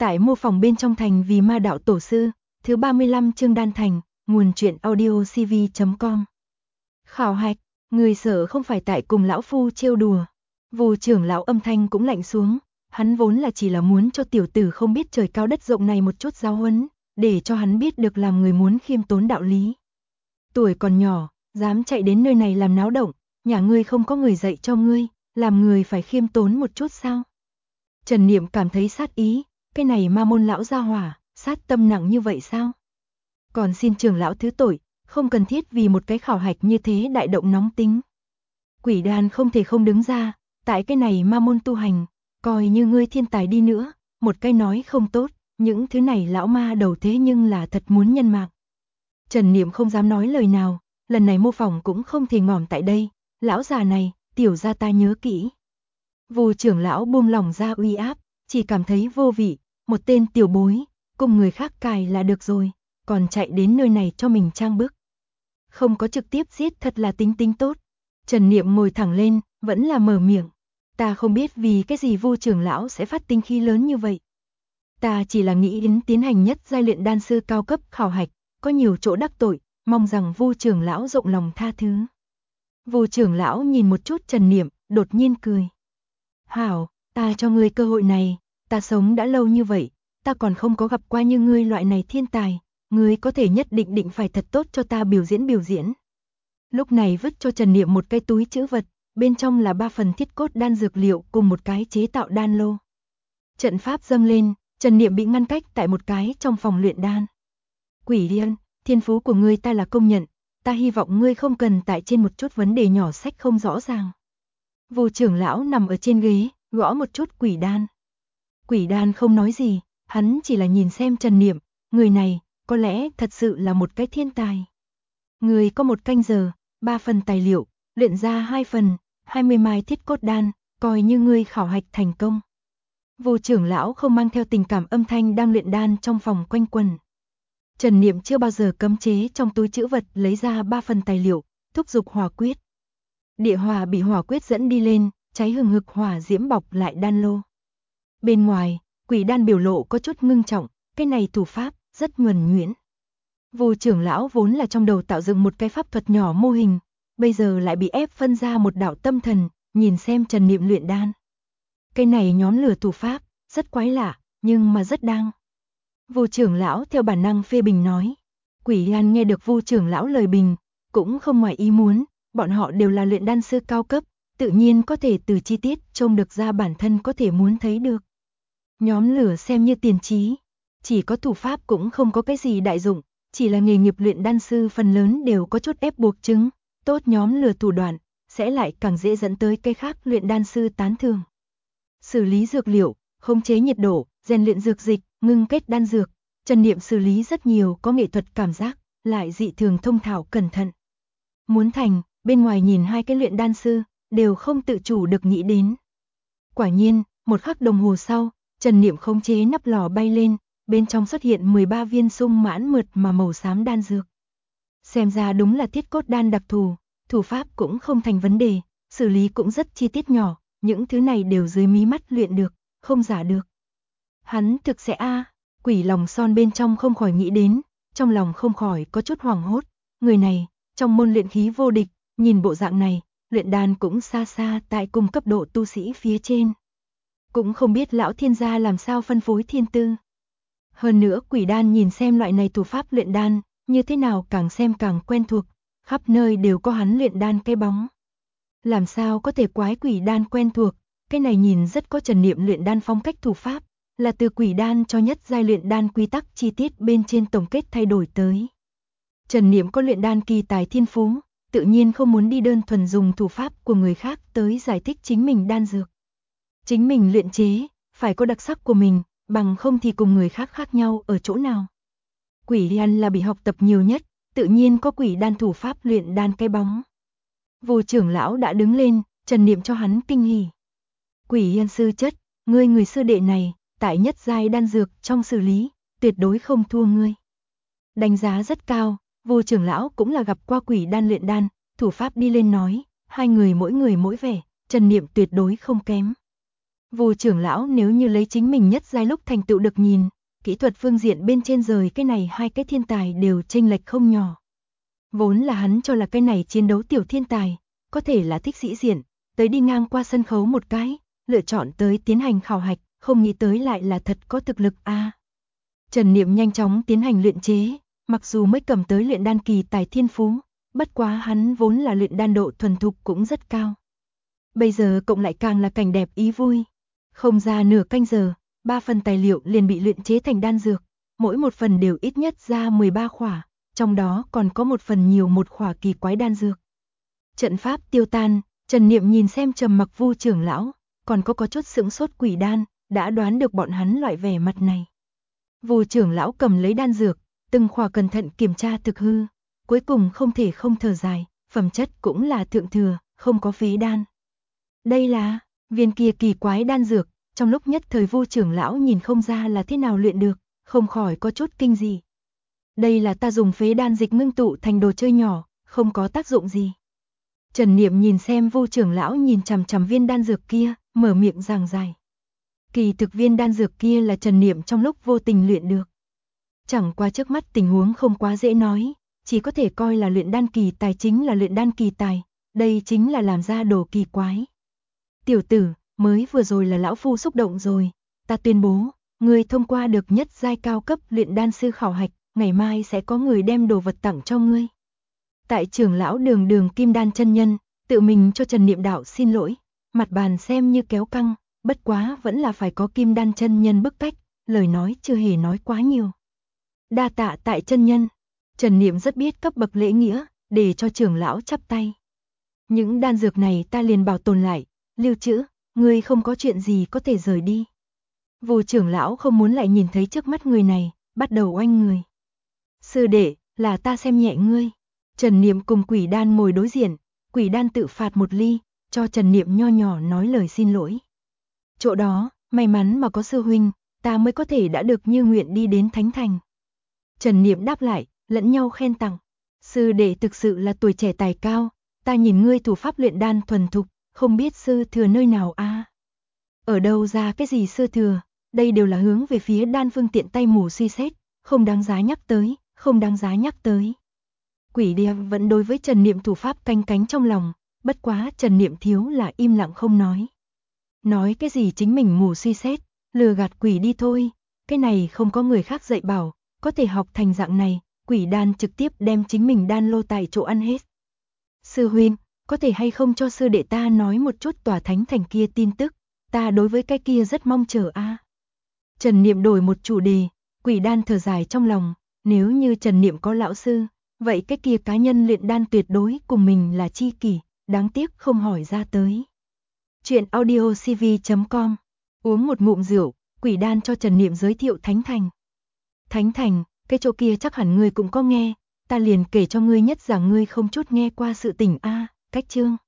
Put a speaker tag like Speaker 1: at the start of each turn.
Speaker 1: Tại mô phỏng bên trong thành vì ma đạo tổ sư, thứ 35 chương đan thành, nguồn truyện audio cv.com. Khảo hạch, người sợ không phải tại cùng lão phu trêu đùa. Vù trưởng lão âm thanh cũng lạnh xuống, hắn vốn là chỉ là muốn cho tiểu tử không biết trời cao đất rộng này một chút giáo huấn, để cho hắn biết được làm người muốn khiêm tốn đạo lý. Tuổi còn nhỏ, dám chạy đến nơi này làm náo động, nhà ngươi không có người dạy cho ngươi, làm người phải khiêm tốn một chút sao? Trần Niệm cảm thấy sát ý, cái này ma môn lão gia hỏa, sát tâm nặng như vậy sao? Còn xin trưởng lão thứ tội, không cần thiết vì một cái khảo hạch như thế đại động nóng tính. Quỷ đan không thể không đứng ra, tại cái này ma môn tu hành, coi như ngươi thiên tài đi nữa, một cái nói không tốt, những thứ này lão ma đầu thế nhưng là thật muốn nhân mạng. Trần Niệm không dám nói lời nào, lần này mô phỏng cũng không thể ngỏm tại đây, lão già này, tiểu gia ta nhớ kỹ. Vù trưởng lão buông lỏng ra uy áp, chỉ cảm thấy vô vị, một tên tiểu bối, cùng người khác cài là được rồi, còn chạy đến nơi này cho mình trang bức. Không có trực tiếp giết thật là tính tốt. Trần Niệm ngồi thẳng lên, vẫn là mở miệng. Ta không biết vì cái gì Vu trưởng lão sẽ phát tinh khí lớn như vậy. Ta chỉ là nghĩ đến tiến hành nhất giai luyện đan sư cao cấp khảo hạch, có nhiều chỗ đắc tội, mong rằng Vu trưởng lão rộng lòng tha thứ. Vu trưởng lão nhìn một chút Trần Niệm, đột nhiên cười. Hảo, ta cho ngươi cơ hội này, ta sống đã lâu như vậy, ta còn không có gặp qua như ngươi loại này thiên tài, ngươi có thể nhất định phải thật tốt cho ta biểu diễn. Lúc này vứt cho Trần Niệm một cái túi trữ vật, bên trong là 3 phần thiết cốt đan dược liệu cùng một cái chế tạo đan lô. Trận pháp dâng lên, Trần Niệm bị ngăn cách tại một cái trong phòng luyện đan. Quỷ điên, thiên phú của ngươi ta là công nhận, ta hy vọng ngươi không cần tại trên một chút vấn đề nhỏ sách không rõ ràng. Vù trưởng lão nằm ở trên ghế, gõ một chút quỷ đan. Quỷ đan không nói gì, hắn chỉ là nhìn xem Trần Niệm, người này, có lẽ thật sự là một cái thiên tài. Người có 1 canh giờ, 3 phần tài liệu, luyện ra 2 phần, 20 mai thiết cốt đan, coi như ngươi khảo hạch thành công. Vù trưởng lão không mang theo tình cảm âm thanh đang luyện đan trong phòng quanh quần. Trần Niệm chưa bao giờ cấm chế trong túi trữ vật lấy ra 3 phần tài liệu, thúc giục hỏa quyết. Địa hỏa bị hỏa quyết dẫn đi lên, cháy hừng hực hỏa diễm bọc lại đan lô. Bên ngoài, quỷ đan biểu lộ có chút ngưng trọng, cái này thủ pháp rất nhuần nhuyễn. Vù trưởng lão vốn là trong đầu tạo dựng một cái pháp thuật nhỏ mô hình, bây giờ lại bị ép phân ra một đạo tâm thần, nhìn xem Trần Niệm luyện đan. Cái này nhóm lửa thủ pháp, rất quái lạ, nhưng mà rất đang. Vù trưởng lão theo bản năng phê bình nói. Quỷ đan nghe được Vù trưởng lão lời bình, cũng không ngoài ý muốn, bọn họ đều là luyện đan sư cao cấp, tự nhiên có thể từ chi tiết trông được ra bản thân có thể muốn thấy được. Nhóm lửa xem như tiền trí, chỉ có thủ pháp cũng không có cái gì đại dụng, chỉ là nghề nghiệp luyện đan sư phần lớn đều có chút ép buộc chứng, tốt nhóm lửa thủ đoạn, sẽ lại càng dễ dẫn tới cái khác luyện đan sư tán thưởng. Xử lý dược liệu, khống chế nhiệt độ, rèn luyện dược dịch, ngưng kết đan dược, Trần Niệm xử lý rất nhiều có nghệ thuật cảm giác, lại dị thường thông thạo cẩn thận. Muốn thành, bên ngoài nhìn 2 cái luyện đan sư, đều không tự chủ được nghĩ đến. Quả nhiên, 1 khắc đồng hồ sau, Trần Niệm khống chế nắp lò bay lên, bên trong xuất hiện 13 viên sung mãn mượt mà màu xám đan dược. Xem ra đúng là thiết cốt đan đặc thù, thủ pháp cũng không thành vấn đề, xử lý cũng rất chi tiết nhỏ, những thứ này đều dưới mí mắt luyện được, không giả được. Hắn thực sẽ quỷ lòng son bên trong không khỏi nghĩ đến, trong lòng không khỏi có chút hoảng hốt, người này, trong môn luyện khí vô địch, nhìn bộ dạng này, luyện đan cũng xa xa tại cùng cấp độ tu sĩ phía trên. Cũng không biết lão thiên gia làm sao phân phối thiên tư. Hơn nữa quỷ đan nhìn xem loại này thủ pháp luyện đan, như thế nào càng xem càng quen thuộc, khắp nơi đều có hắn luyện đan cái bóng. Làm sao có thể quái quỷ đan quen thuộc, cái này nhìn rất có Trần Niệm luyện đan phong cách thủ pháp, là từ quỷ đan cho nhất giai luyện đan quy tắc chi tiết bên trên tổng kết thay đổi tới. Trần Niệm có luyện đan kỳ tài thiên phú, tự nhiên không muốn đi đơn thuần dùng thủ pháp của người khác tới giải thích chính mình đan dược. Chính mình luyện chế, phải có đặc sắc của mình, bằng không thì cùng người khác khác nhau ở chỗ nào. Quỷ đan là bị học tập nhiều nhất, tự nhiên có quỷ đan thủ pháp luyện đan cái bóng. Vù trưởng lão đã đứng lên, Trần Niệm cho hắn kinh hỉ. Quỷ đan sư chất, ngươi người sư đệ này, tại nhất giai đan dược trong xử lý, tuyệt đối không thua ngươi. Đánh giá rất cao, Vù trưởng lão cũng là gặp qua quỷ đan luyện đan, thủ pháp đi lên nói, 2 người mỗi vẻ, Trần Niệm tuyệt đối không kém. Vù trưởng lão nếu như lấy chính mình nhất giai lúc thành tựu được nhìn, kỹ thuật phương diện bên trên rời cái này hai cái thiên tài đều chênh lệch không nhỏ. Vốn là hắn cho là cái này chiến đấu tiểu thiên tài, có thể là thích sĩ diện, tới đi ngang qua sân khấu một cái, lựa chọn tới tiến hành khảo hạch, không nghĩ tới lại là thật có thực lực a. Trần Niệm nhanh chóng tiến hành luyện chế, mặc dù mới cầm tới luyện đan kỳ tài thiên phú, bất quá hắn vốn là luyện đan độ thuần thục cũng rất cao. Bây giờ cộng lại càng là cảnh đẹp ý vui. Không ra nửa canh giờ, 3 phần tài liệu liền bị luyện chế thành đan dược, mỗi một phần đều ít nhất ra 13 khỏa, trong đó còn có một phần nhiều một khỏa kỳ quái đan dược. Trận pháp tiêu tan, Trần Niệm nhìn xem trầm mặc Vu trưởng lão, còn có chút sững sốt Quỷ Đan, đã đoán được bọn hắn loại vẻ mặt này. Vu trưởng lão cầm lấy đan dược, từng khỏa cẩn thận kiểm tra thực hư, cuối cùng không thể không thở dài, phẩm chất cũng là thượng thừa, không có phế đan. Đây là viên kia kỳ quái đan dược, trong lúc nhất thời Vu trưởng lão nhìn không ra là thế nào luyện được, không khỏi có chút kinh dị. Đây là ta dùng phế đan dịch ngưng tụ thành đồ chơi nhỏ, không có tác dụng gì. Trần Niệm nhìn xem Vu trưởng lão nhìn chằm chằm viên đan dược kia, mở miệng giảng giải. Kỳ thực viên đan dược kia là Trần Niệm trong lúc vô tình luyện được. Chẳng qua trước mắt tình huống không quá dễ nói, chỉ có thể coi là luyện đan kỳ tài chính là luyện đan kỳ tài, đây chính là làm ra đồ kỳ quái. Tiểu tử, mới vừa rồi là lão phu xúc động rồi, ta tuyên bố, ngươi thông qua được nhất giai cao cấp luyện đan sư khảo hạch, ngày mai sẽ có người đem đồ vật tặng cho ngươi. Tại trưởng lão Đường Kim Đan chân nhân, tự mình cho Trần Niệm đạo xin lỗi, mặt bàn xem như kéo căng, bất quá vẫn là phải có Kim Đan chân nhân bức cách, lời nói chưa hề nói quá nhiều. Đa tạ tại chân nhân, Trần Niệm rất biết cấp bậc lễ nghĩa, để cho trưởng lão chắp tay. Những đan dược này ta liền bảo tồn lại, lưu trữ, ngươi không có chuyện gì có thể rời đi. Vu trưởng lão không muốn lại nhìn thấy trước mắt người này, bắt đầu oanh người. Sư đệ, là ta xem nhẹ ngươi. Trần Niệm cùng Quỷ Đan ngồi đối diện, Quỷ Đan tự phạt một ly, cho Trần Niệm nho nhỏ nói lời xin lỗi. Chỗ đó, may mắn mà có sư huynh, ta mới có thể đã được như nguyện đi đến Thánh Thành. Trần Niệm đáp lại, lẫn nhau khen tặng. Sư đệ thực sự là tuổi trẻ tài cao, ta nhìn ngươi thủ pháp luyện đan thuần thục, không biết sư thừa nơi nào a? Ở đâu ra cái gì sư thừa, đây đều là hướng về phía đan phương tiện tay mù suy xét, không đáng giá nhắc tới, không đáng giá nhắc tới. Quỷ Điệp vẫn đối với Trần Niệm thủ pháp canh cánh trong lòng, bất quá Trần Niệm thiếu là im lặng không nói. Nói cái gì chính mình mù suy xét, lừa gạt quỷ đi thôi, cái này không có người khác dạy bảo, có thể học thành dạng này, Quỷ Đan trực tiếp đem chính mình đan lô tại chỗ ăn hết. Sư huynh, có thể hay không cho sư đệ ta nói một chút tòa Thánh Thành kia tin tức, ta đối với cái kia rất mong chờ a. Trần Niệm đổi một chủ đề, Quỷ Đan thở dài trong lòng, nếu như Trần Niệm có lão sư, vậy cái kia cá nhân luyện đan tuyệt đối cùng mình là chi kỷ, đáng tiếc không hỏi ra tới. Chuyện audiocv.com. Uống một ngụm rượu, Quỷ Đan cho Trần Niệm giới thiệu Thánh Thành. Thánh Thành, cái chỗ kia chắc hẳn ngươi cũng có nghe, ta liền kể cho ngươi nhất rằng ngươi không chút nghe qua sự tình a. Cách chương